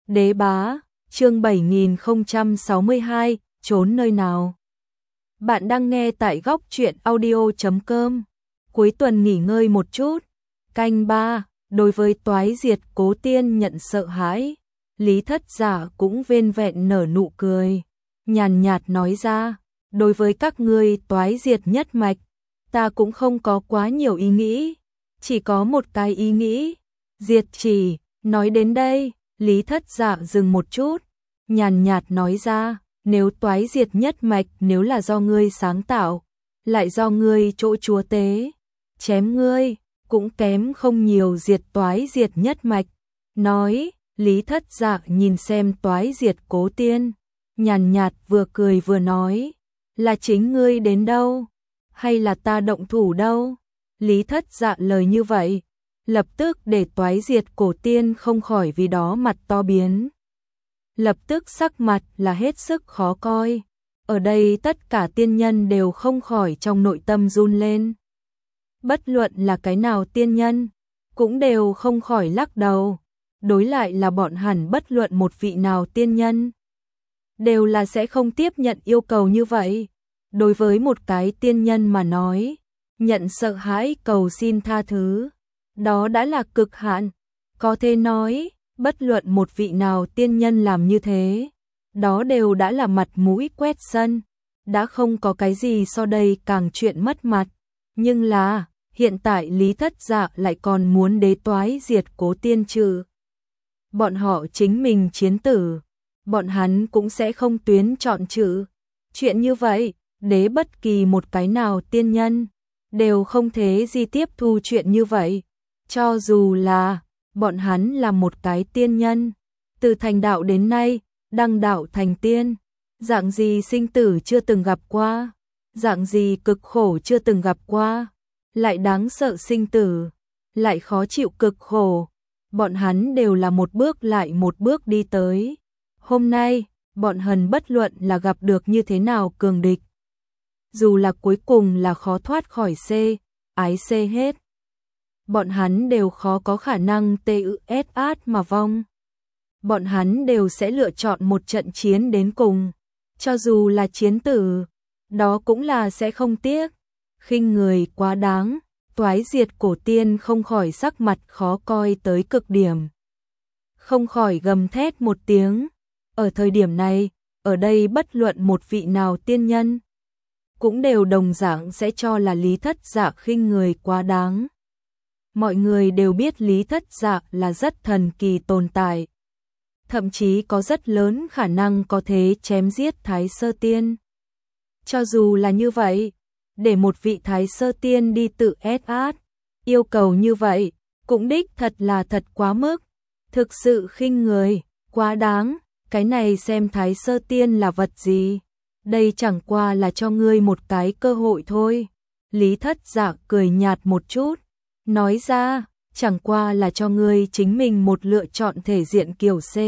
Đế bá, chương 7062, trốn nơi nào? Bạn đang nghe tại góc truyện audio.com. Cuối tuần nghỉ ngơi một chút. Canh 3, đối với toái diệt Cố Tiên nhận sợ hãi. Lý Thất Giả cũng vênh vẹn nở nụ cười, nhàn nhạt nói ra, đối với các ngươi toái diệt nhất mạch, ta cũng không có quá nhiều ý nghĩ, chỉ có một cái ý nghĩ, diệt chỉ. Nói đến đây, Lý Thất Giả dừng một chút, nhàn nhạt nói ra, nếu toái diệt nhất mạch nếu là do ngươi sáng tạo, lại do ngươi chỗ chúa tế, chém ngươi, cũng kém không nhiều diệt toái diệt nhất mạch. Nói, Lý Thất Giả nhìn xem toái diệt Cố Tiên, nhàn nhạt vừa cười vừa nói, là chính ngươi đến đâu, hay là ta động thủ đâu? Lý Thất Giả lời như vậy, lập tức để toái diệt Cổ Tiên không khỏi vì đó mặt to biến. Lập tức sắc mặt là hết sức khó coi. Ở đây tất cả tiên nhân đều không khỏi trong nội tâm run lên. Bất luận là cái nào tiên nhân, cũng đều không khỏi lắc đầu. Đối lại là bọn hẳn bất luận một vị nào tiên nhân, đều là sẽ không tiếp nhận yêu cầu như vậy. Đối với một cái tiên nhân mà nói, nhận sợ hãi cầu xin tha thứ, đó đã là cực hạn. Có thể nói, bất luận một vị nào tiên nhân làm như thế, đó đều đã là mặt mũi quét sân, đã không có cái gì so đây càng chuyện mất mặt. Nhưng là, hiện tại Lý Thất Giả lại còn muốn đế toái diệt Cố Tiên trừ. Bọn họ chính mình chiến tử, bọn hắn cũng sẽ không tuyến chọn trừ. Chuyện như vậy, đế bất kỳ một cái nào tiên nhân, đều không thể gì tiếp thu chuyện như vậy. Cho dù là, bọn hắn là một cái tiên nhân, từ thành đạo đến nay, đăng đạo thành tiên, dạng gì sinh tử chưa từng gặp qua, dạng gì cực khổ chưa từng gặp qua, lại đáng sợ sinh tử, lại khó chịu cực khổ, bọn hắn đều là một bước lại một bước đi tới. Hôm nay, bọn hắn bất luận là gặp được như thế nào cường địch, dù là cuối cùng là khó thoát khỏi ái hết, bọn hắn đều khó có khả năng TUSAT mà vong. Bọn hắn đều sẽ lựa chọn một trận chiến đến cùng, cho dù là chiến tử, đó cũng là sẽ không tiếc. Khinh người quá đáng, toái diệt Cổ Tiên không khỏi sắc mặt khó coi tới cực điểm, không khỏi gầm thét một tiếng. Ở thời điểm này, ở đây bất luận một vị nào tiên nhân, cũng đều đồng dạng sẽ cho là Lý Thất Giả khinh người quá đáng. Mọi người đều biết Lý Thất Giả là rất thần kỳ tồn tại, thậm chí có rất lớn khả năng có thể chém giết Thái Sơ Tiên. Cho dù là như vậy, để một vị Thái Sơ Tiên đi tự sát, yêu cầu như vậy, cũng đích thật là thật quá mức, thực sự khinh người, quá đáng. Cái này xem Thái Sơ Tiên là vật gì, đây chẳng qua là cho ngươi một cái cơ hội thôi. Lý Thất Giả cười nhạt một chút, nói ra, chẳng qua là cho ngươi chính mình một lựa chọn thể diện kiểu C.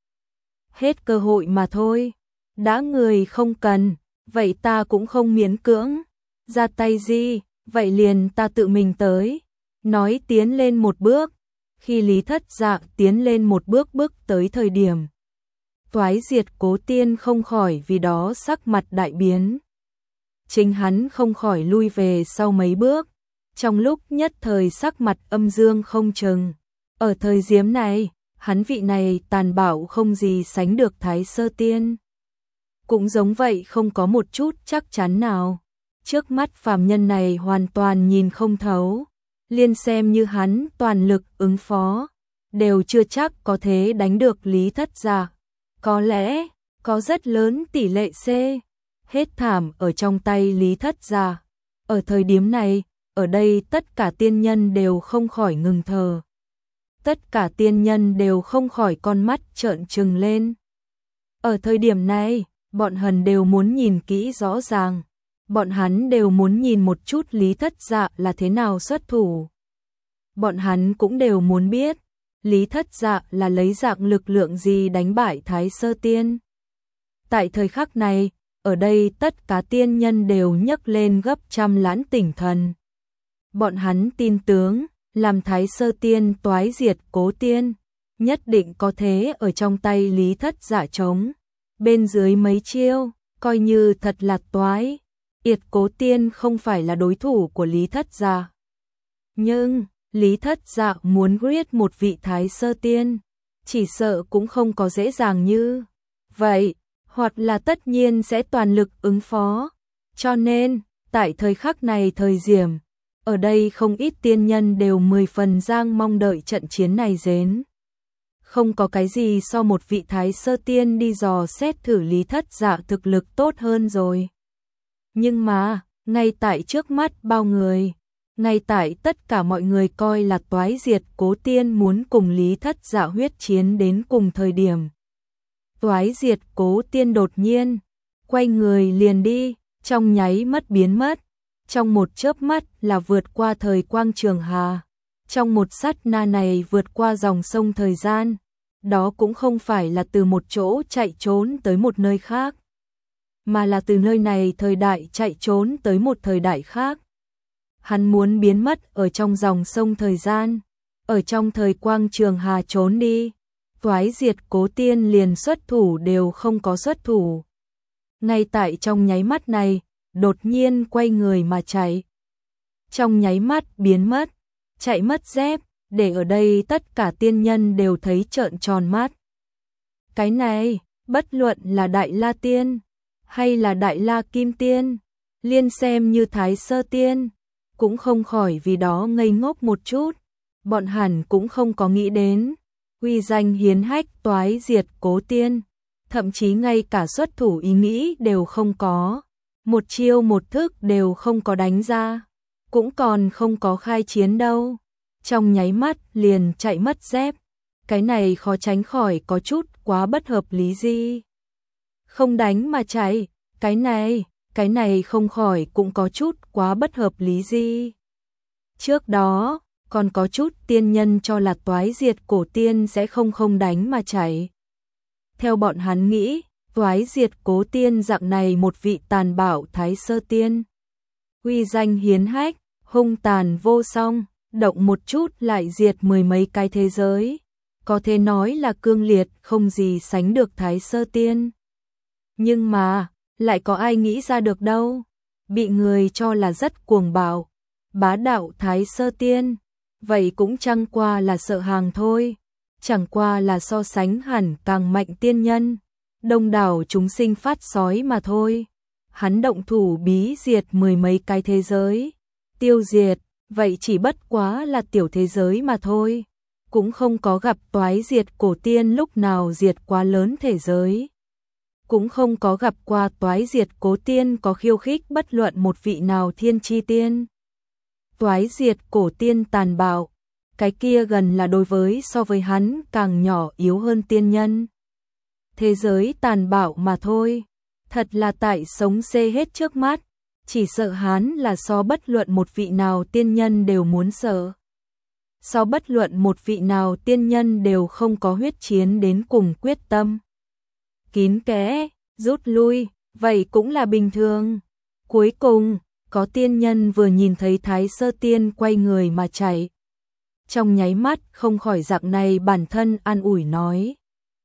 Hết cơ hội mà thôi, đã người không cần, vậy ta cũng không miễn cưỡng, ra tay gì, vậy liền ta tự mình tới. Nói tiến lên một bước, khi Lý Thất Giả tiến lên một bước bước tới thời điểm, toái diệt Cố Tiên không khỏi vì đó sắc mặt đại biến. Chính hắn không khỏi lui về sau mấy bước, trong lúc nhất thời sắc mặt âm dương không chừng. Ở thời diếm này, hắn vị này tàn bạo không gì sánh được Thái Sơ Tiên, cũng giống vậy không có một chút chắc chắn nào. Trước mắt phàm nhân này hoàn toàn nhìn không thấu, liên xem như hắn toàn lực ứng phó, đều chưa chắc có thể đánh được Lý Thất Giả. Có lẽ, có rất lớn tỷ lệ C. Hết thảm ở trong tay Lý Thất Giả. Ở thời điểm này, ở đây tất cả tiên nhân đều không khỏi ngừng thở. Tất cả tiên nhân đều không khỏi con mắt trợn trừng lên. Ở thời điểm này, bọn hắn đều muốn nhìn kỹ rõ ràng. Bọn hắn đều muốn nhìn một chút Lý Thất Giả là thế nào xuất thủ. Bọn hắn cũng đều muốn biết Lý Thất Giả là lấy dạng lực lượng gì đánh bại Thái Sơ Tiên. Tại thời khắc này, ở đây tất cả tiên nhân đều nhấc lên gấp trăm lãn tỉnh thần. Bọn hắn tin tướng, làm Thái Sơ Tiên toái diệt Cố Tiên, nhất định có thế ở trong tay Lý Thất Dạ trống. Bên dưới mấy chiêu, coi như thật là toái. Yệt Cố Tiên không phải là đối thủ của Lý Thất Dạ. Nhưng, Lý Thất Dạ muốn giết một vị Thái Sơ Tiên, chỉ sợ cũng không có dễ dàng như vậy, hoặc là tất nhiên sẽ toàn lực ứng phó. Cho nên, tại thời khắc này thời điểm, ở đây không ít tiên nhân đều 10 phần giang mong đợi trận chiến này đến. Không có cái gì so một vị Thái Sơ Tiên đi dò xét thử Lý Thất Dạ thực lực tốt hơn rồi. Nhưng mà, ngay tại trước mắt bao người, ngay tại tất cả mọi người coi là Toái Diệt Cố Tiên muốn cùng Lý Thất Dạ huyết chiến đến cùng thời điểm. Toái Diệt Cố Tiên đột nhiên, quay người liền đi, trong nháy mắt biến mất. Trong một chớp mắt là vượt qua thời quang trường hà. Trong một sát na này vượt qua dòng sông thời gian. Đó cũng không phải là từ một chỗ chạy trốn tới một nơi khác, mà là từ nơi này thời đại chạy trốn tới một thời đại khác. Hắn muốn biến mất ở trong dòng sông thời gian, ở trong thời quang trường hà trốn đi. Toái Diệt Cố Tiên liền xuất thủ đều không có xuất thủ. Ngay tại trong nháy mắt này, đột nhiên quay người mà chạy. Trong nháy mắt biến mất, chạy mất dép, để ở đây tất cả tiên nhân đều thấy trợn tròn mắt. Cái này, bất luận là Đại La Tiên, hay là Đại La Kim Tiên, liên xem như Thái Sơ Tiên, cũng không khỏi vì đó ngây ngốc một chút. Bọn hẳn cũng không có nghĩ đến, uy danh hiến hách Toái Diệt Cố Tiên, thậm chí ngay cả xuất thủ ý nghĩ đều không có. Một chiêu một thức đều không có đánh ra, cũng còn không có khai chiến đâu. Trong nháy mắt liền chạy mất dép, cái này khó tránh khỏi có chút quá bất hợp lý gì. Không đánh mà chạy, cái này không khỏi cũng có chút quá bất hợp lý gì. Trước đó, còn có chút tiên nhân cho là Toái Diệt Cổ Tiên sẽ không đánh mà chạy. Theo bọn hắn nghĩ, Toái Diệt Cố Tiên dạng này một vị tàn bạo Thái Sơ Tiên, uy danh hiến hách, hung tàn vô song, động một chút lại diệt 10 mấy cái thế giới, có thể nói là cương liệt không gì sánh được Thái Sơ Tiên. Nhưng mà, lại có ai nghĩ ra được đâu, bị người cho là rất cuồng bạo, bá đạo Thái Sơ Tiên, vậy cũng chẳng qua là sợ hàng thôi, chẳng qua là so sánh hẳn càng mạnh tiên nhân. Đông đảo chúng sinh phát sói mà thôi. Hắn động thủ bí diệt 10 mấy cái thế giới, tiêu diệt, vậy chỉ bất quá là tiểu thế giới mà thôi. Cũng không có gặp Toái Diệt Cổ Tiên lúc nào diệt quá lớn thế giới. Cũng không có gặp qua Toái Diệt Cố Tiên có khiêu khích bất luận một vị nào thiên chi tiên. Toái Diệt Cổ Tiên tàn bạo, cái kia gần là đối với so với hắn càng nhỏ yếu hơn tiên nhân. Thế giới tàn bạo mà thôi, thật là tại sống xê hết trước mắt, chỉ sợ hắn là so bất luận một vị nào tiên nhân đều muốn sợ. So bất luận một vị nào tiên nhân đều không có huyết chiến đến cùng quyết tâm. Kín kẽ, rút lui, vậy cũng là bình thường. Cuối cùng, có tiên nhân vừa nhìn thấy Thái Sơ Tiên quay người mà chạy. Trong nháy mắt không khỏi dạng này bản thân an ủi nói.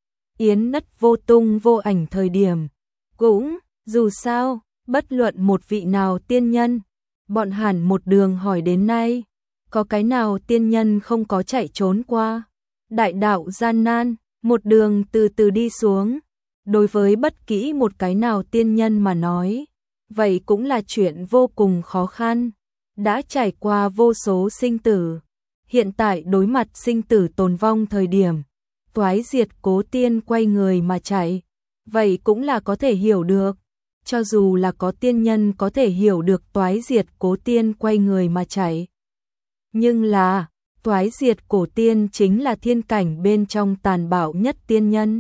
Yến nất vô tung vô ảnh thời điểm, cũng, dù sao, bất luận một vị nào tiên nhân, bọn hẳn một đường hỏi đến nay, có cái nào tiên nhân không có chạy trốn qua. Đại đạo gian nan, một đường từ từ đi xuống, đối với bất kỹ một cái nào tiên nhân mà nói, vậy cũng là chuyện vô cùng khó khăn, đã trải qua vô số sinh tử, hiện tại đối mặt sinh tử tồn vong thời điểm. Toái Diệt Cố Tiên quay người mà chạy, vậy cũng là có thể hiểu được. Cho dù là có tiên nhân có thể hiểu được Toái Diệt Cố Tiên quay người mà chạy. Nhưng là, Toái Diệt Cổ Tiên chính là thiên cảnh bên trong tàn bạo nhất tiên nhân.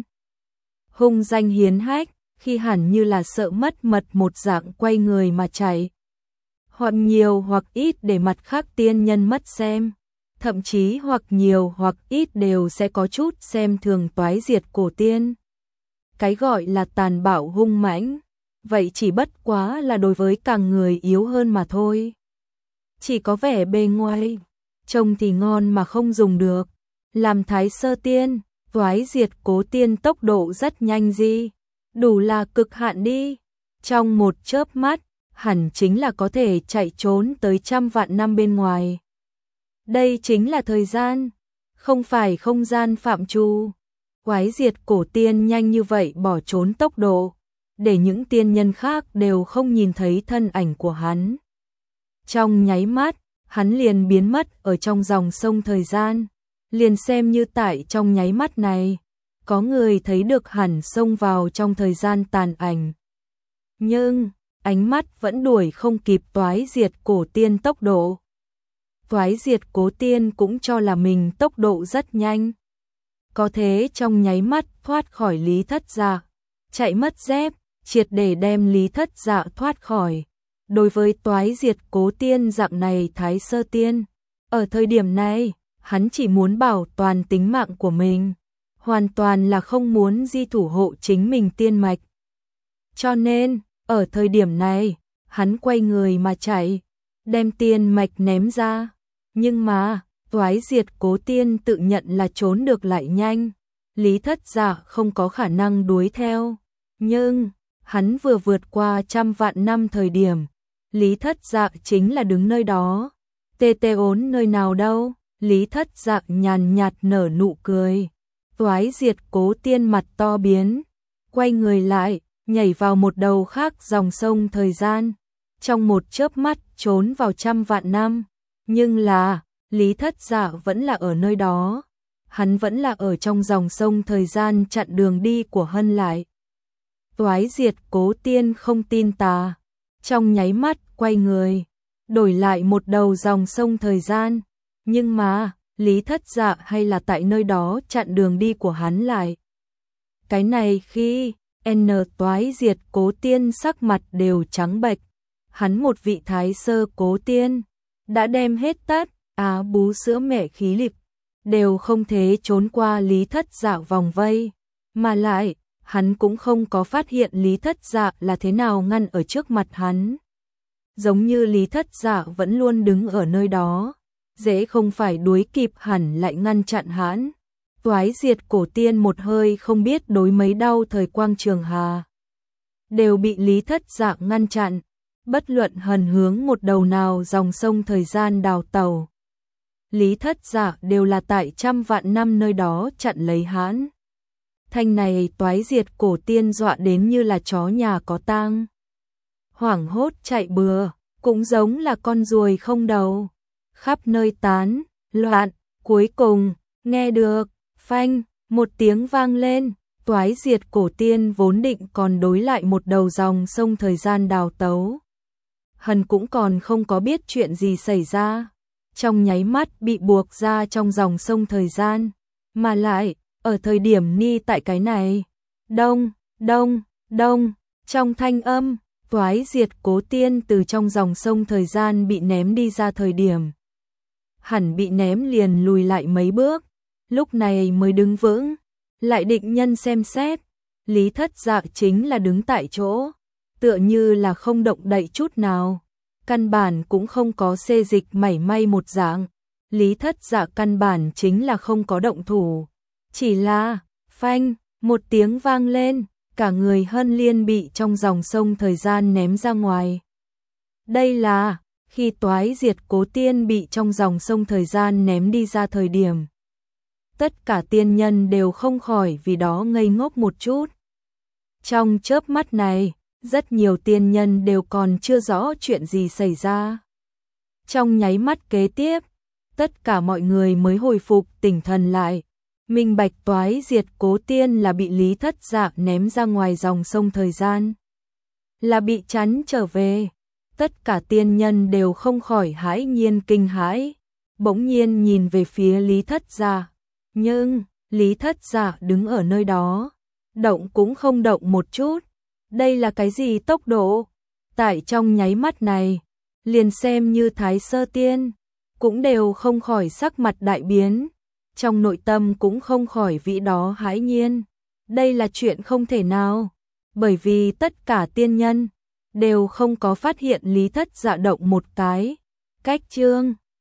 Hung danh hiến hách, khi hẳn như là sợ mất mật một dạng quay người mà chạy. Hoặc nhiều hoặc ít để mặt khác tiên nhân mất xem. Thậm chí hoặc nhiều hoặc ít đều sẽ có chút xem thường Toái Diệt Cổ Tiên. Cái gọi là tàn bạo hung mãnh, vậy chỉ bất quá là đối với càng người yếu hơn mà thôi. Chỉ có vẻ bề ngoài, trông thì ngon mà không dùng được. Làm Thái Sơ Tiên, Toái diệt cố tiên tốc độ rất nhanh gì, đủ là cực hạn đi. Trong một chớp mắt, hẳn chính là có thể chạy trốn tới trăm vạn năm bên ngoài. Đây chính là thời gian, không phải không gian phạm trù. Toái diệt cổ tiên nhanh như vậy bỏ trốn tốc độ, để những tiên nhân khác đều không nhìn thấy thân ảnh của hắn. Trong nháy mắt, hắn liền biến mất ở trong dòng sông thời gian. Liền xem như tại trong nháy mắt này, có người thấy được hẳn xông vào trong thời gian tàn ảnh. Nhưng, ánh mắt vẫn đuổi không kịp toái diệt cổ tiên tốc độ. Toái diệt cố tiên cũng cho là mình tốc độ rất nhanh. Có thế trong nháy mắt thoát khỏi Lý Thất Dạ, chạy mất dép, triệt để đem Lý Thất Dạ thoát khỏi. Đối với toái diệt cố tiên dạng này Thái Sơ Tiên, ở thời điểm này, hắn chỉ muốn bảo toàn tính mạng của mình, hoàn toàn là không muốn di thủ hộ chính mình tiên mạch. Cho nên, ở thời điểm này, hắn quay người mà chạy, đem tiên mạch ném ra. Nhưng mà, toái diệt cố tiên tự nhận là trốn được lại nhanh, Lý Thất Dạ không có khả năng đuổi theo. Nhưng, hắn vừa vượt qua trăm vạn năm thời điểm, Lý Thất Dạ chính là đứng nơi đó. Tê tê ốn nơi nào đâu, Lý Thất Dạ nhàn nhạt nở nụ cười. Toái diệt cố tiên mặt to biến, quay người lại, nhảy vào một đầu khác dòng sông thời gian. Trong một chớp mắt trốn vào trăm vạn năm. Nhưng là, Lý Thất Dạ vẫn là ở nơi đó. Hắn vẫn là ở trong dòng sông thời gian chặn đường đi của Hân lại. Toái diệt cố tiên không tin tà. Trong nháy mắt quay người, đổi lại một đầu dòng sông thời gian. Nhưng mà, Lý Thất Dạ hay là tại nơi đó chặn đường đi của hắn lại. Cái này khi toái diệt cố tiên sắc mặt đều trắng bệch. Hắn một vị Thái Sơ cố tiên, đã đem hết tất, bú sữa mẹ khí lực, đều không thể trốn qua Lý Thất Dạ vòng vây. Mà lại, hắn cũng không có phát hiện Lý Thất Dạ là thế nào ngăn ở trước mặt hắn. Giống như Lý Thất Dạ vẫn luôn đứng ở nơi đó, dễ không phải đuổi kịp hẳn lại ngăn chặn hắn. Toái diệt cổ tiên một hơi không biết đối mấy đau thời quang trường hà, đều bị Lý Thất Dạ ngăn chặn, bất luận hần hướng một đầu nào dòng sông thời gian đào tàu. Lý Thất Dạ đều là tại trăm vạn năm nơi đó chặn lấy hắn. Thanh này toái diệt cổ tiên dọa đến như là chó nhà có tang, hoảng hốt chạy bừa, cũng giống là con ruồi không đầu, khắp nơi tán loạn. Cuối cùng, nghe được phanh một tiếng vang lên, toái diệt cổ tiên vốn định còn đối lại một đầu dòng sông thời gian đào tấu. Hân cũng còn không có biết chuyện gì xảy ra, trong nháy mắt bị buộc ra trong dòng sông thời gian, mà lại, ở thời điểm ni tại cái này, đông, đông, đông, trong thanh âm, toái diệt cố tiên từ trong dòng sông thời gian bị ném đi ra thời điểm. Hẳn bị ném liền lùi lại mấy bước, lúc này mới đứng vững, lại định nhân xem xét, Lý Thất Dạ chính là đứng tại chỗ, tựa như là không động đậy chút nào, căn bản cũng không có xê dịch mảy may một dạng. Lý Thất Dạ căn bản chính là không có động thủ, chỉ là phanh một tiếng vang lên, cả người Hân Liên bị trong dòng sông thời gian ném ra ngoài. Đây là khi toái diệt cố tiên bị trong dòng sông thời gian ném đi ra thời điểm. Tất cả tiên nhân đều không khỏi vì đó ngây ngốc một chút. Trong chớp mắt này, rất nhiều tiên nhân đều còn chưa rõ chuyện gì xảy ra. Trong nháy mắt kế tiếp, tất cả mọi người mới hồi phục tỉnh thần lại. Minh bạch toái diệt cố tiên là bị Lý Thất Dạ ném ra ngoài dòng sông thời gian, là bị chắn trở về. Tất cả tiên nhân đều không khỏi hãi nhiên kinh hãi, bỗng nhiên nhìn về phía Lý Thất Dạ. Nhưng, Lý Thất Dạ đứng ở nơi đó, động cũng không động một chút. Đây là cái gì tốc độ? Tại trong nháy mắt này, liền xem như Thái Sơ Tiên, cũng đều không khỏi sắc mặt đại biến. Trong nội tâm cũng không khỏi vì đó hãi nhiên. Đây là chuyện không thể nào, bởi vì tất cả tiên nhân đều không có phát hiện Lý Thất Dạ động một cái. Cách chương